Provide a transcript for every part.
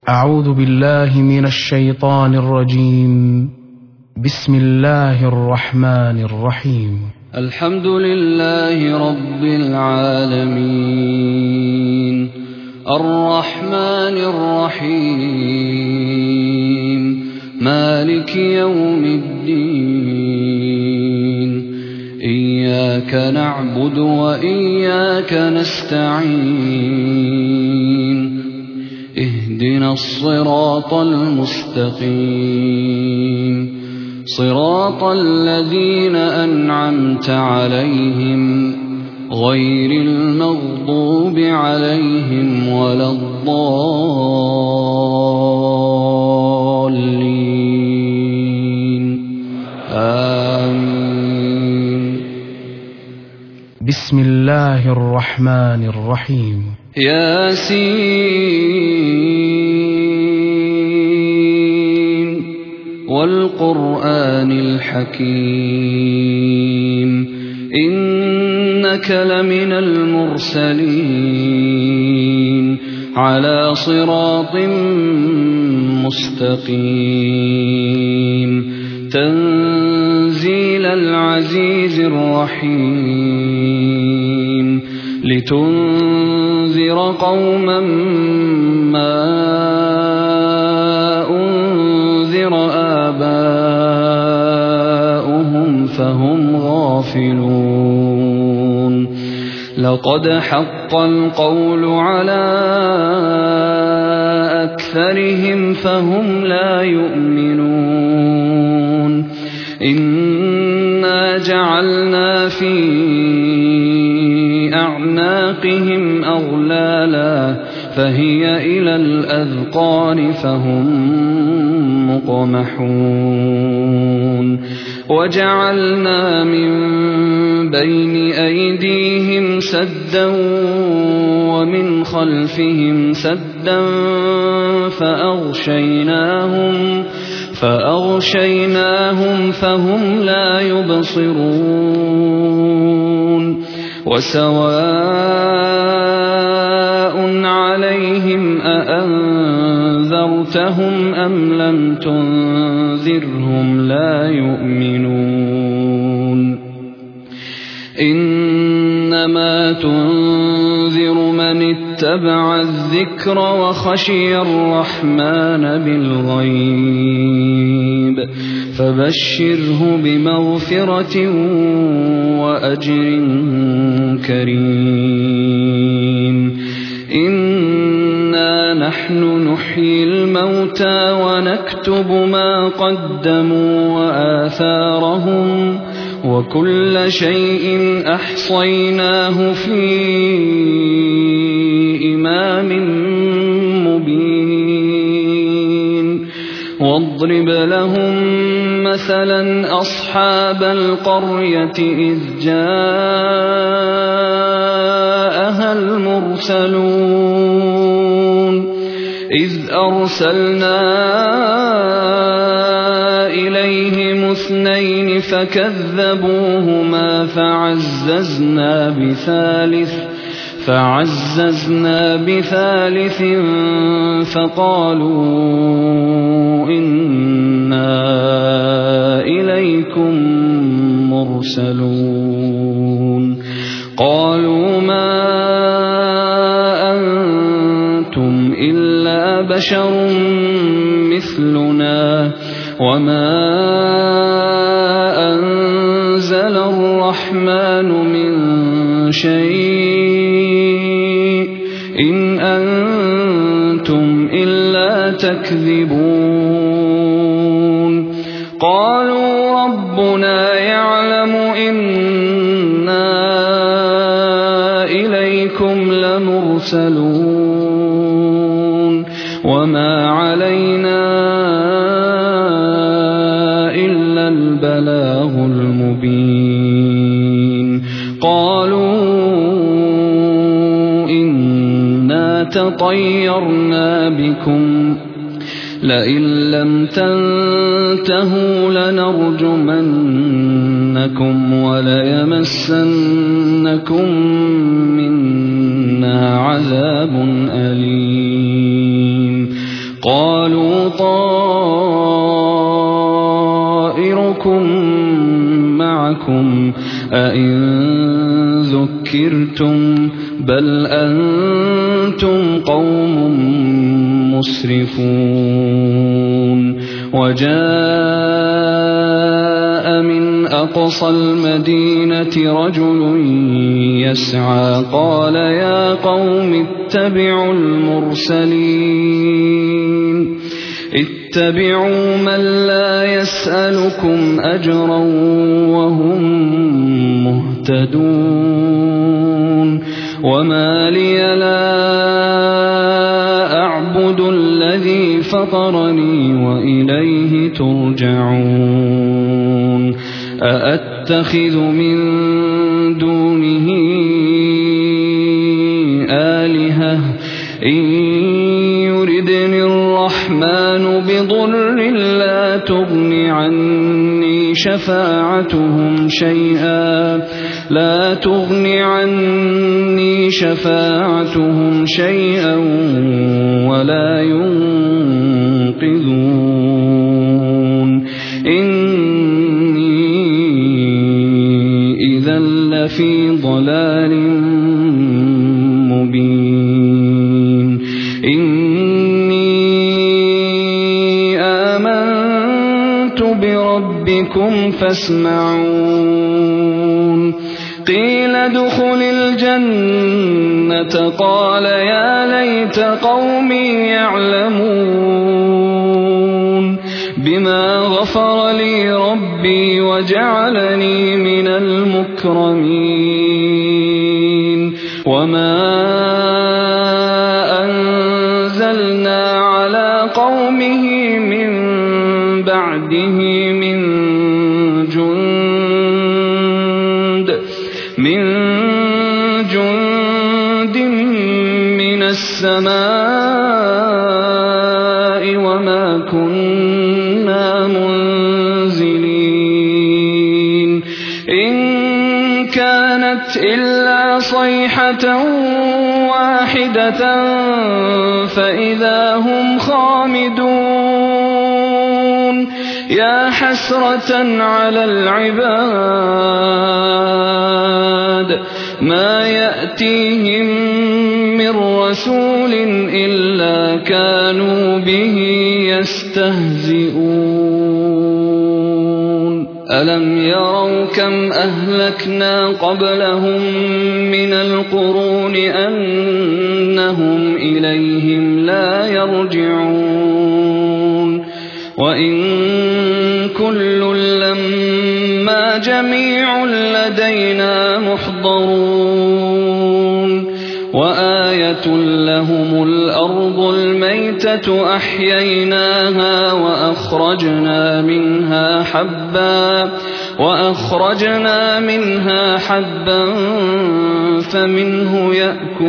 أعوذ بالله من الشيطان الرجيم. بسم الله الرحمن الرحيم. الحمد لله رب العالمين الرحمن الرحيم مالك يوم الدين إياك نعبد وإياك نستعين اهدنا الصراط المستقيم صراط الذين أنعمت عليهم غير المغضوب عليهم ولا الضالين آمين. بسم الله الرحمن الرحيم. ياسين والقرآن الحكيم إنك لمن المرسلين على صراط مستقيم تنزيل العزيز الرحيم لتنذر قوما ما أنذر آباؤهم فهم غافلون لقد حق القول على أكثرهم فهم لا يؤمنون إنا جعلنا في أعناقهم أغلالا فهي إلى الأذقان فهم مقمحون وجعلنا من بين أيديهم سدا ومن خلفهم سدا فأغشيناهم فهم لا يبصرون وسواء عليهم أأنذرتهم أم لم تنذرهم لا يؤمنون إنما تنذر من اتبع الذكر وخشي الرحمن بالغيب فبشره بمغفرة وأجر كريم إنا نحن نحيي الموتى ونكتب ما قدموا وآثارهم وكل شيء أحصيناه في إمام مبين واضرب لهم مثلا أصحاب القرية إذ جاءها المرسلون إذ أرسلنا إليهم اثنين فكذبوهما فعززنا بثالث فقالوا إنا إليكم مرسلون قالوا ما أنتم إلا بشر مثلنا وما أنزل الرحمن من شيء إن أنتم إلا تكذبون قالوا ربنا يعلم إنا إليكم لمرسلون وما علينا إلا البلاغ المبين قالوا إنا تطيرنا بكم لئن لم تنتهوا لنرجمنكم وليمسنكم منا عذاب أليم قالوا طائركم معكم أئن ذكرتم بل أنتم قوم مسرفون وجاء من أقصى المدينة رجل يسعى قال يا قوم اتبعوا المرسلين اتبعوا من لا يسألكم أجرا وهم مهتدون وما لي لا أعبد الذي فطرني وإليه ترجعون أأتخذ من دونه آلهة إن يردني الرحمن بضر لا تغن عني شفاعتهم شيئا ولا ينقذون إني إذا لفي ضلال مبين إني آمنت بربكم فاسمعون قيل ادخل الجنة قال يا ليت قومي يعلمون بما غفر لي ربي وجعلني من المكرمين وما أنزلنا على قومه من بعده من جند من السماء وما كنا منزلين إن كانت إلا صيحة واحدة فإذا هم خامدون يا حسرة على العباد ما يأتيهم من رسول إلا كانوا به يستهزئون ألم يروا كم أهلكنا قبلهم من القرون أنهم إليهم لا يرجعون وإن كل لما جميع لدينا محضرون وآية لهم الأرض الميتة أحييناها وأخرجنا منها حبا فمنه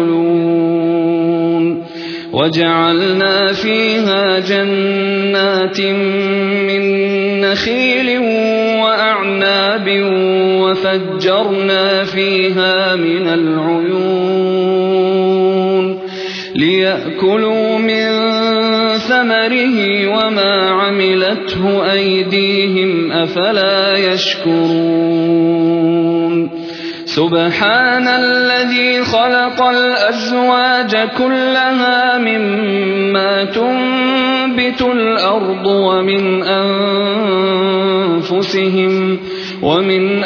يأكلون وجعلنا فيها جنات من نخيل وأعناب وفجرنا فيها من العيون ليأكلوا من ثمره وما عملته أيديهم أفلا يشكرون سبحان الذي خلق الأزواج كلها مما تنبت الأرض ومن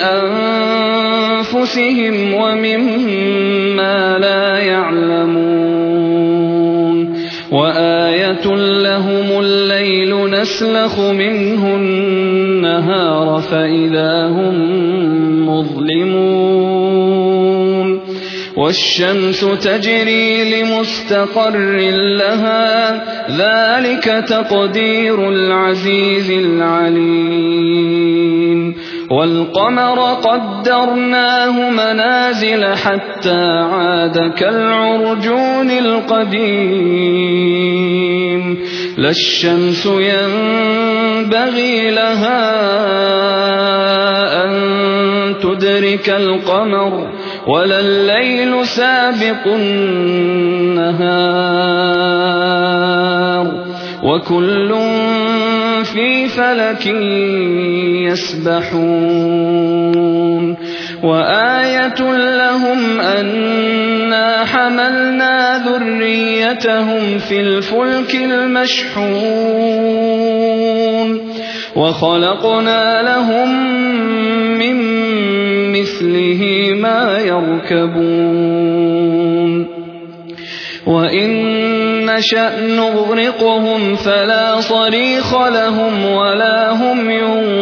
أنفسهم ومما لا يعلمون وآية لهم الليل نسلخ منه النهار فإذا هم مظلمون والشمس تجري لمستقر لها ذلك تقدير العزيز العليم والقمر قدرناه منازل حتى عاد كالعرجون القديم لا الشمس ينبغي لها أن تدرك القمر ولا الليل سابق النهار وكل في فلك يسبحون وآية لهم أنا حملنا ذريتهم في الفلك المشحون وخلقنا لهم من مثله ما يركبون وإن نشأ نغرقهم فلا صريخ لهم ولا هم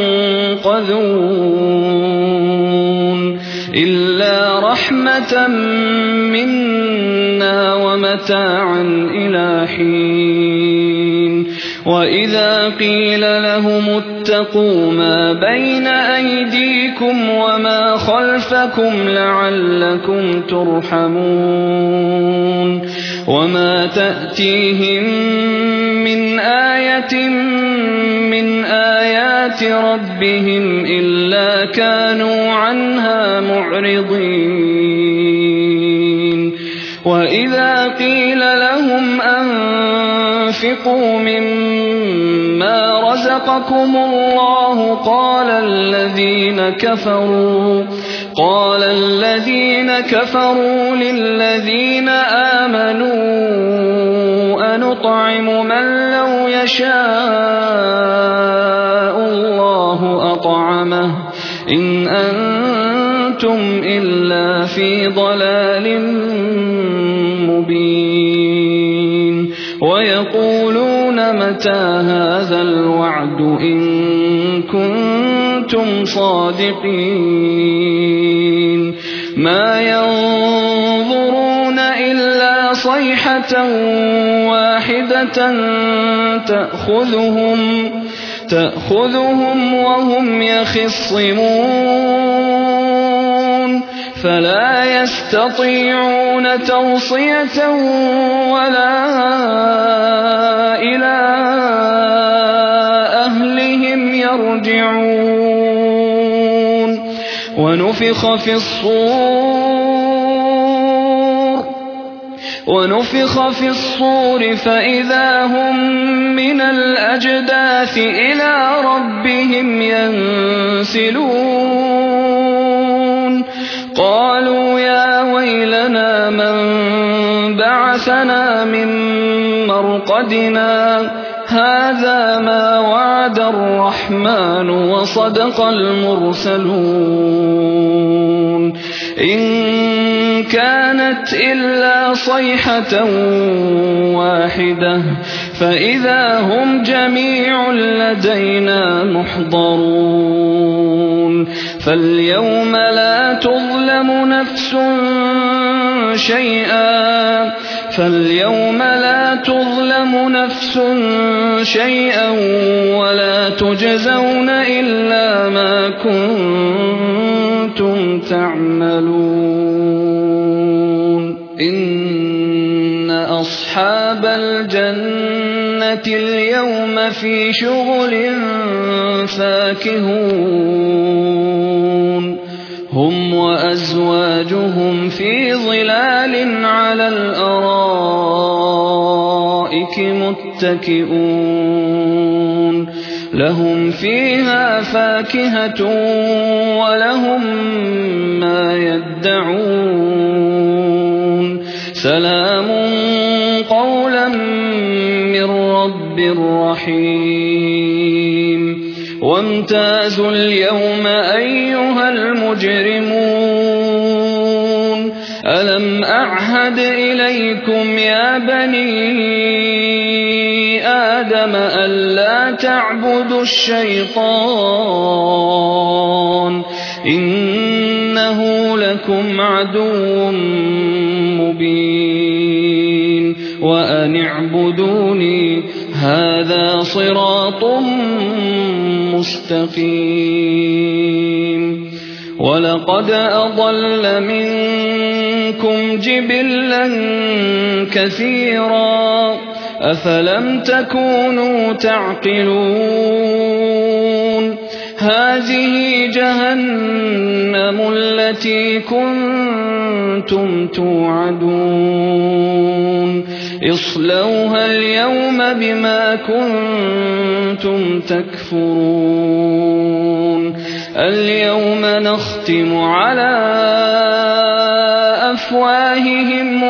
ينقذون إلا رحمة منا ومتاعا إلى حين وإذا قيل لهم اتقوا ما بين أيديكم وما خلفكم لعلكم ترحمون وما تأتيهم من آية من آيات ربهم إلا كانوا عنها معرضين وإذا قيل لهم أنفقوا مما رزقكم الله قال الذين كفروا للذين آمنوا أنطعم من لو يشاء الله أطعمه إن أنتم إلا في ضلال مبين ويقولون متى هذا الوعد إن كنتم صادقين ما ينظرون إلا صيحة واحدة تأخذهم وهم يخصمون فلا يستطيعون توصية ولا إلى أهلهم يرجعون ونفخ في الصور فإذا هم من الأجداث إلى ربهم ينسلون قالوا يا ويلنا من بعثنا من مرقدنا هذا ما وعد الرحمن وصدق المرسلون إن كانت إلا صيحة واحدة فإذا هم جميع لدينا محضرون فاليوم لا تظلم نفس شيئا ولا تجزون إلا ما كنتم تعملون إن أصحاب الجنة اليوم في شغل فاكهون هم وأزواجهم في ظلال على الأرائك متكئون لهم فيها فاكهة ولهم ما يدعون سلام قولا من رب رحيم وامتازوا اليوم أيها المجرمون ألم أعهد إليكم يا بني آدم ألا تعبدوا الشيطان إنه لكم عدو مبين وأن اعبدوني هذا صراط مستقيم ولقد أضل منكم جبلا كثيرا أفلم تكونوا تعقلون هذه جهنم التي كنتم توعدون اصلوها اليوم بما كنتم تكفرون اليوم نختم على أفواههم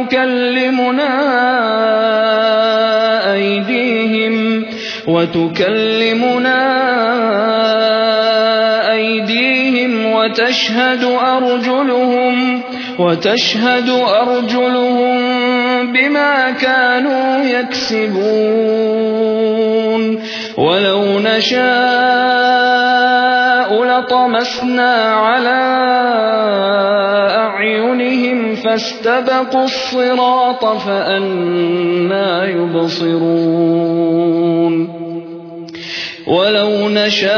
وتكلمنا أيديهم وتشهد أرجلهم بما كانوا يكسبون ولو نشاء لطمسنا على أعينهم فاستبقوا الصراط فأنى يبصرون ولو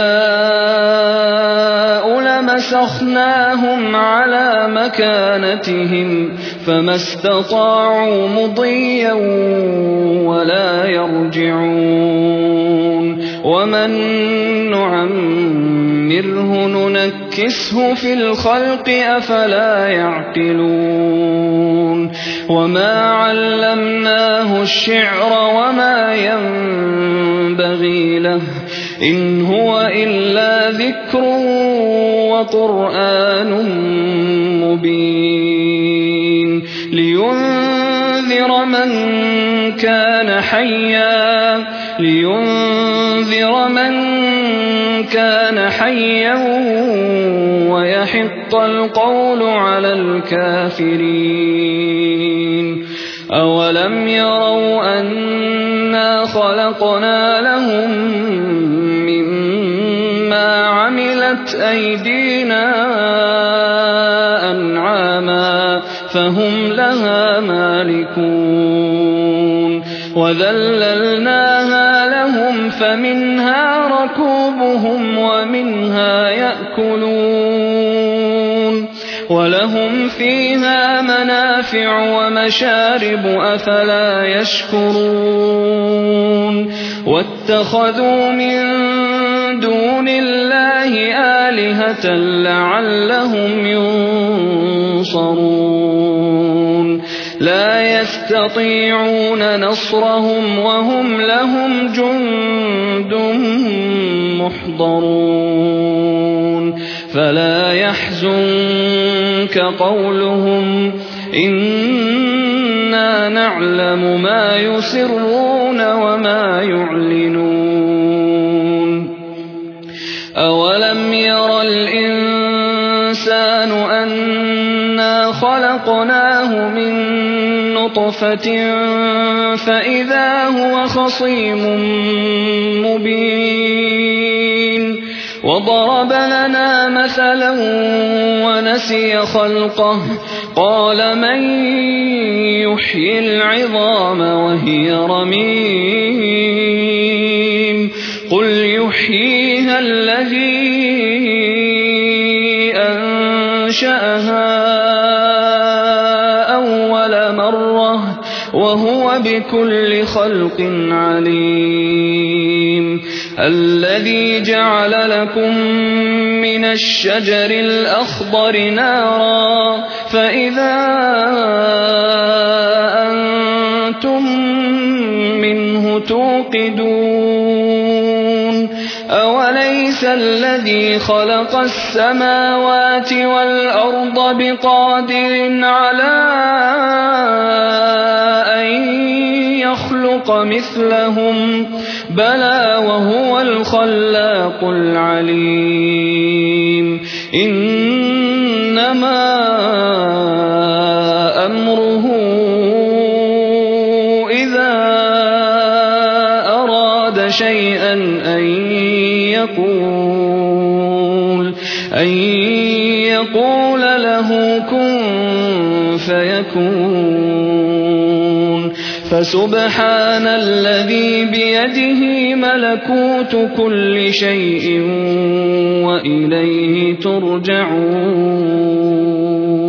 نشاء لمسخناهم على مكانتهم فما استطاعوا مضيا ولا يرجعون ومن نعمره ننكسه في الخلق أفلا يعقلون وما علمناه الشعر وما ينبغي له إن هو إلا ذكر وقرآن مبين لينذر من كان حيا ويحق القول على الكافرين أولم يروا أنا خلقنا لهم مما عملت أيدينا أنعاما فهم لها مالكون وذللناها لهم فمنها ركوبهم ومنها يأكلون ولهم فيها منافع ومشارب أفلا يشكرون واتخذوا من دون الله آلهة لعلهم ينصرون لا يستطيعون نصرهم وهم لهم جند محضرون فلا يحزنك قولهم إنا نعلم ما يسرون وما يعلنون أولم ير الإنسان أنا خلقناه من نطفة فإذا هو خصيم مبين وضرب لنا مثلا ونسي خلقه قال من يحيي العظام وهي رميم قل يحييها الذي أنشأها أول مرة وهو بكل خلق عليم الذي جعل لكم من الشجر الأخضر نارا فإذا أنتم منه توقدون أوليس الذي خلق السماوات والأرض بقادر على أن يخلق مثلهم بلى وهو الخلاق العليم إنما أمره إذا أراد شيئا أن يقول له كن فيكون فسبحان الذي بيده ملكوت كل شيء وإليه ترجعون